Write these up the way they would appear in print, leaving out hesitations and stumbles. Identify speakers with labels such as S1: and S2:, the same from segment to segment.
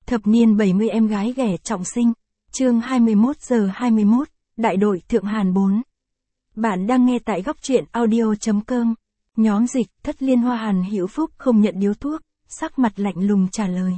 S1: Thập niên 70 em gái ghẻ trọng sinh. Chương 21:21, Đại đội Thượng Hàn 4. Bạn đang nghe tại góc truyện audio.com. Nhóm dịch Thất Liên Hoa. Hàn Hữu Phúc không nhận điếu thuốc, sắc mặt lạnh lùng trả lời.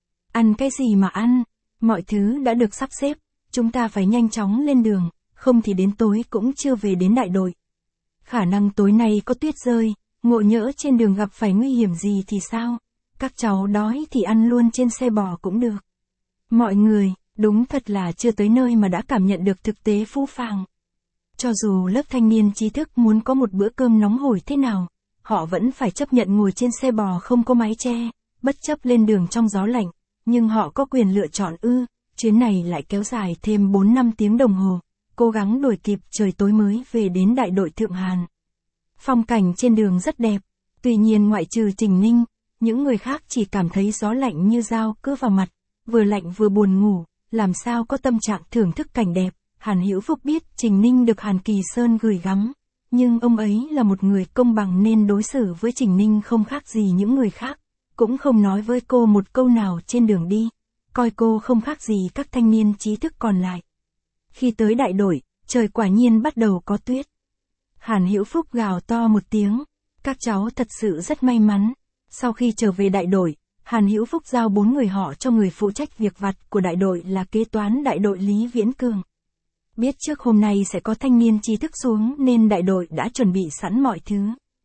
S1: Ăn cái gì mà ăn, mọi thứ đã được sắp xếp, chúng ta phải nhanh chóng lên đường, không thì đến tối cũng chưa về đến đại đội. Khả năng tối nay có tuyết rơi, ngộ nhỡ trên đường gặp phải nguy hiểm gì thì sao? Các cháu đói thì ăn luôn trên xe bò cũng được. Mọi người, đúng thật là chưa tới nơi mà đã cảm nhận được thực tế phũ phàng. Cho dù lớp thanh niên trí thức muốn có một bữa cơm nóng hổi thế nào, họ vẫn phải chấp nhận ngồi trên xe bò không có mái che, bất chấp lên đường trong gió lạnh, nhưng họ có quyền lựa chọn chuyến này lại kéo dài thêm 4-5 tiếng đồng hồ, cố gắng đuổi kịp trời tối mới về đến đại đội Thượng Hàn. Phong cảnh trên đường rất đẹp, tuy nhiên ngoại trừ Trình Ninh, những người khác chỉ cảm thấy gió lạnh như dao cứa vào mặt, vừa lạnh vừa buồn ngủ, làm sao có tâm trạng thưởng thức cảnh đẹp. Hàn Hữu Phúc biết Trình Ninh được Hàn Kỳ Sơn gửi gắm, nhưng ông ấy là một người công bằng nên đối xử với Trình Ninh không khác gì những người khác, cũng không nói với cô một câu nào trên đường đi, coi cô không khác gì các thanh niên trí thức còn lại. Khi tới đại đội, trời quả nhiên bắt đầu có tuyết. Hàn Hữu Phúc gào to một tiếng, các cháu thật sự rất may mắn. Sau khi trở về đại đội, Hàn Hữu Phúc giao 4 người họ cho người phụ trách việc vặt của đại đội là kế toán đại đội Lý Viễn Cường. Biết trước hôm nay sẽ có thanh niên trí thức xuống nên đại đội đã chuẩn bị sẵn mọi thứ.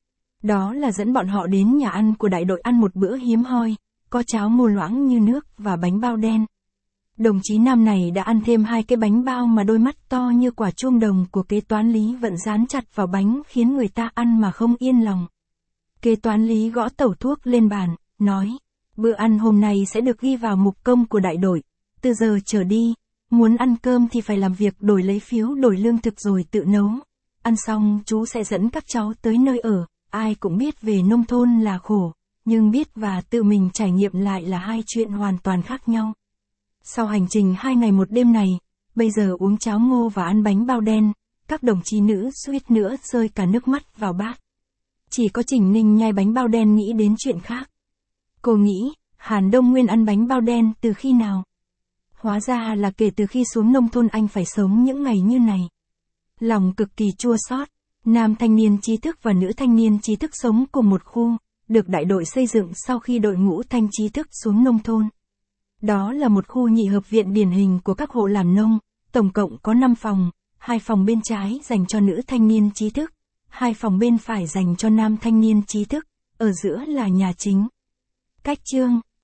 S1: Đó là dẫn bọn họ đến nhà ăn của đại đội ăn một bữa hiếm hoi, có cháo ngô loãng như nước và bánh bao đen. Đồng chí Nam này đã ăn thêm 2 cái bánh bao mà đôi mắt to như quả chuông đồng của kế toán Lý vẫn dán chặt vào bánh khiến người ta ăn mà không yên lòng. Kế toán Lý gõ tẩu thuốc lên bàn, nói, bữa ăn hôm nay sẽ được ghi vào mục công của đại đội, từ giờ trở đi, muốn ăn cơm thì phải làm việc đổi lấy phiếu đổi lương thực rồi tự nấu. Ăn xong chú sẽ dẫn các cháu tới nơi ở, ai cũng biết về nông thôn là khổ, nhưng biết và tự mình trải nghiệm lại là hai chuyện hoàn toàn khác nhau. Sau hành trình 2 ngày 1 đêm này, bây giờ uống cháo ngô và ăn bánh bao đen, các đồng chí nữ suýt nữa rơi cả nước mắt vào bát. Chỉ có Trình Ninh nhai bánh bao đen nghĩ đến chuyện khác. Cô nghĩ, Hàn Đông Nguyên ăn bánh bao đen từ khi nào? Hóa ra là kể từ khi xuống nông thôn anh phải sống những ngày như này. Lòng cực kỳ chua xót. Nam thanh niên trí thức và nữ thanh niên trí thức sống cùng một khu, được đại đội xây dựng sau khi đội ngũ thanh trí thức xuống nông thôn. Đó là một khu nhị hợp viện điển hình của các hộ làm nông, tổng cộng có 5 phòng, 2 phòng bên trái dành cho nữ thanh niên trí thức, 2 phòng bên phải dành cho nam thanh niên trí thức, ở giữa là nhà chính. Cách chương,